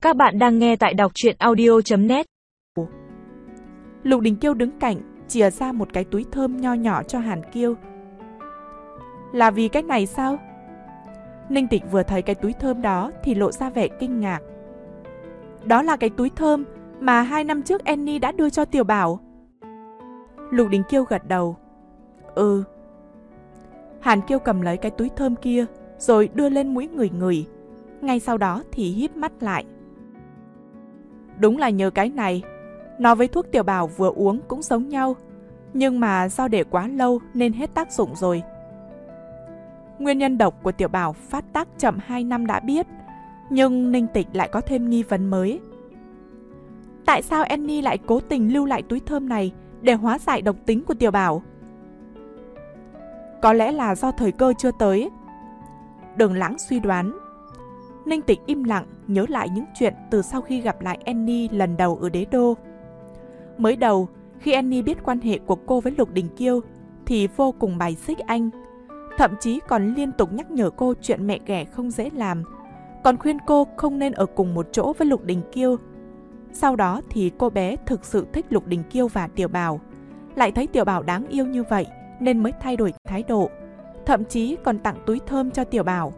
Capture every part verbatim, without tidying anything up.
Các bạn đang nghe tại đọc truyện audio chấm net. Lục Đình Kiêu đứng cạnh, chìa ra một cái túi thơm nho nhỏ cho Hàn Kiêu. Là vì cái này sao? Ninh Tịch vừa thấy cái túi thơm đó thì lộ ra vẻ kinh ngạc. Đó là cái túi thơm mà hai năm trước Annie đã đưa cho Tiểu Bảo. Lục Đình Kiêu gật đầu. Ừ. Hàn Kiêu cầm lấy cái túi thơm kia rồi đưa lên mũi ngửi ngửi. Ngay sau đó thì híp mắt lại. Đúng là nhờ cái này. Nó với thuốc Tiểu Bảo vừa uống cũng giống nhau, nhưng mà do để quá lâu nên hết tác dụng rồi. Nguyên nhân độc của Tiểu Bảo phát tác chậm hai năm đã biết, nhưng Ninh Tịch lại có thêm nghi vấn mới. Tại sao Annie lại cố tình lưu lại túi thơm này để hóa giải độc tính của Tiểu Bảo? Có lẽ là do thời cơ chưa tới. Đường Lãng suy đoán. Ninh Tịch im lặng nhớ lại những chuyện từ sau khi gặp lại Annie lần đầu ở Đế Đô. Mới đầu, khi Annie biết quan hệ của cô với Lục Đình Kiêu thì vô cùng bài xích anh. Thậm chí còn liên tục nhắc nhở cô chuyện mẹ ghẻ không dễ làm, còn khuyên cô không nên ở cùng một chỗ với Lục Đình Kiêu. Sau đó thì cô bé thực sự thích Lục Đình Kiêu và Tiểu Bảo, lại thấy Tiểu Bảo đáng yêu như vậy nên mới thay đổi thái độ, thậm chí còn tặng túi thơm cho Tiểu Bảo.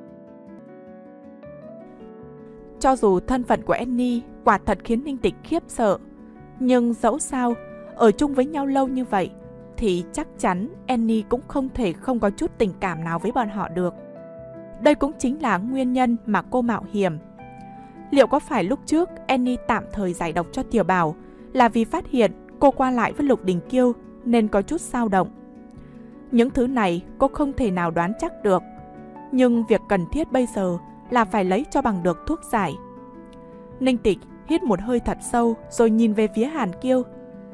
Cho dù thân phận của Annie quả thật khiến Ninh Tịch khiếp sợ, nhưng dẫu sao, ở chung với nhau lâu như vậy, thì chắc chắn Annie cũng không thể không có chút tình cảm nào với bọn họ được. Đây cũng chính là nguyên nhân mà cô mạo hiểm. Liệu có phải lúc trước Annie tạm thời giải độc cho Tiểu Bảo là vì phát hiện cô qua lại với Lục Đình Kiêu nên có chút dao động? Những thứ này cô không thể nào đoán chắc được, nhưng việc cần thiết bây giờ là phải lấy cho bằng được thuốc giải. Ninh Tịch hít một hơi thật sâu rồi nhìn về phía Hàn Kiêu.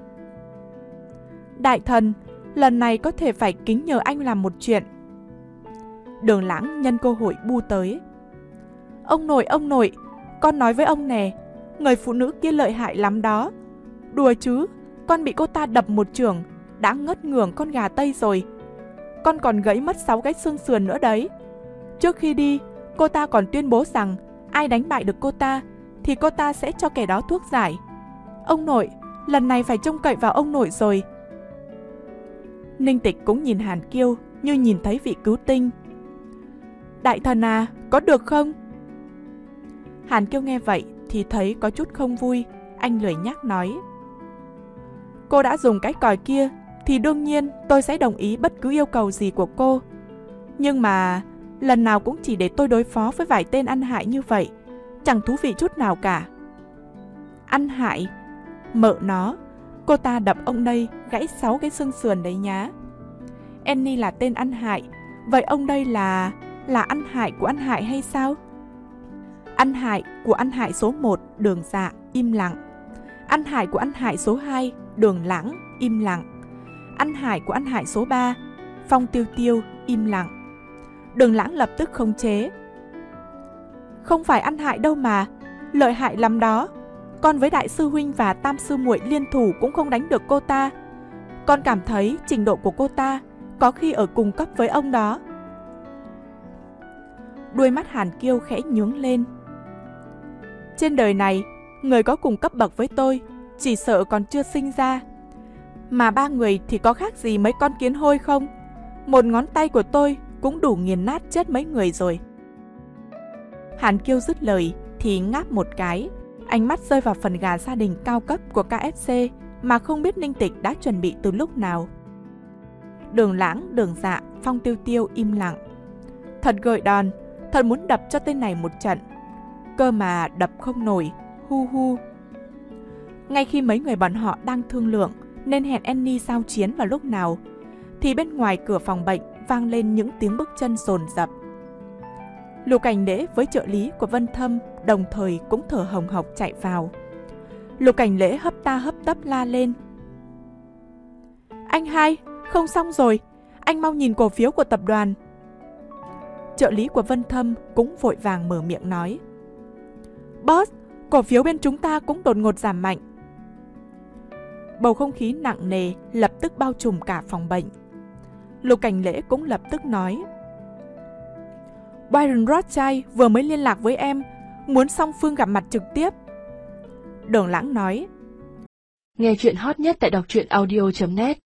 Đại thần, lần này có thể phải kính nhờ anh làm một chuyện. Đường Lãng nhân cơ hội bu tới. Ông nội, ông nội, con nói với ông nè, người phụ nữ kia lợi hại lắm đó. Đùa chứ, con bị cô ta đập một chưởng, đã ngất ngưởng con gà Tây rồi. Con còn gãy mất sáu cái xương sườn nữa đấy. Trước khi đi, cô ta còn tuyên bố rằng ai đánh bại được cô ta thì cô ta sẽ cho kẻ đó thuốc giải. Ông nội, lần này phải trông cậy vào ông nội rồi. Ninh Tịch cũng nhìn Hàn Kiêu như nhìn thấy vị cứu tinh. Đại thần à, có được không? Hàn Kiêu nghe vậy thì thấy có chút không vui. Anh lười nhác nói. Cô đã dùng cái còi kia thì đương nhiên tôi sẽ đồng ý bất cứ yêu cầu gì của cô. Nhưng mà lần nào cũng chỉ để tôi đối phó với vài tên ăn hại như vậy, chẳng thú vị chút nào cả. Ăn hại? Mợ nó, cô ta đập ông đây gãy sáu cái xương sườn đấy nhá. Annie là tên ăn hại, vậy ông đây là... là ăn hại của ăn hại hay sao? Ăn hại của ăn hại số một, Đường Dạ, im lặng. Ăn hại của ăn hại số hai, Đường Lãng, im lặng. Ăn hại của ăn hại số ba, Phong Tiêu Tiêu, im lặng. Đường Lãng lập tức khống chế. Không phải ăn hại đâu mà, lợi hại lắm đó. Con với đại sư huynh và tam sư muội liên thủ cũng không đánh được cô ta. Con cảm thấy trình độ của cô ta có khi ở cùng cấp với ông đó. Đuôi mắt Hàn Kiêu khẽ nhướng lên. Trên đời này, người có cùng cấp bậc với tôi chỉ sợ còn chưa sinh ra. Mà ba người thì có khác gì mấy con kiến hôi không? Một ngón tay của tôi cũng đủ nghiền nát chết mấy người rồi. Hàn Kiêu dứt lời thì ngáp một cái, ánh mắt rơi vào phần gà gia đình cao cấp của ca ép xê mà không biết Ninh Tịch đã chuẩn bị từ lúc nào. Đường Lãng, Đường Dạ, Phong Tiêu Tiêu im lặng. Thật gợi đòn, thật muốn đập cho tên này một trận. Cơ mà đập không nổi, hu hu. Ngay khi mấy người bọn họ đang thương lượng nên hẹn Annie giao chiến vào lúc nào, thì bên ngoài cửa phòng bệnh vang lên những tiếng bước chân dồn dập. Lục Cảnh Lễ với trợ lý của Vân Thâm đồng thời cũng thở hồng hộc chạy vào. Lục Cảnh Lễ hấp ta hấp tấp la lên. Anh hai, không xong rồi, anh mau nhìn cổ phiếu của tập đoàn. Trợ lý của Vân Thâm cũng vội vàng mở miệng nói. Boss, cổ phiếu bên chúng ta cũng đột ngột giảm mạnh. Bầu không khí nặng nề lập tức bao trùm cả phòng bệnh. Lục Cảnh Lễ cũng lập tức nói. Byron Rothschild vừa mới liên lạc với em, muốn song phương gặp mặt trực tiếp. Đường Lãng nói. Nghe chuyện hot nhất tại đọc truyện audio chấm net.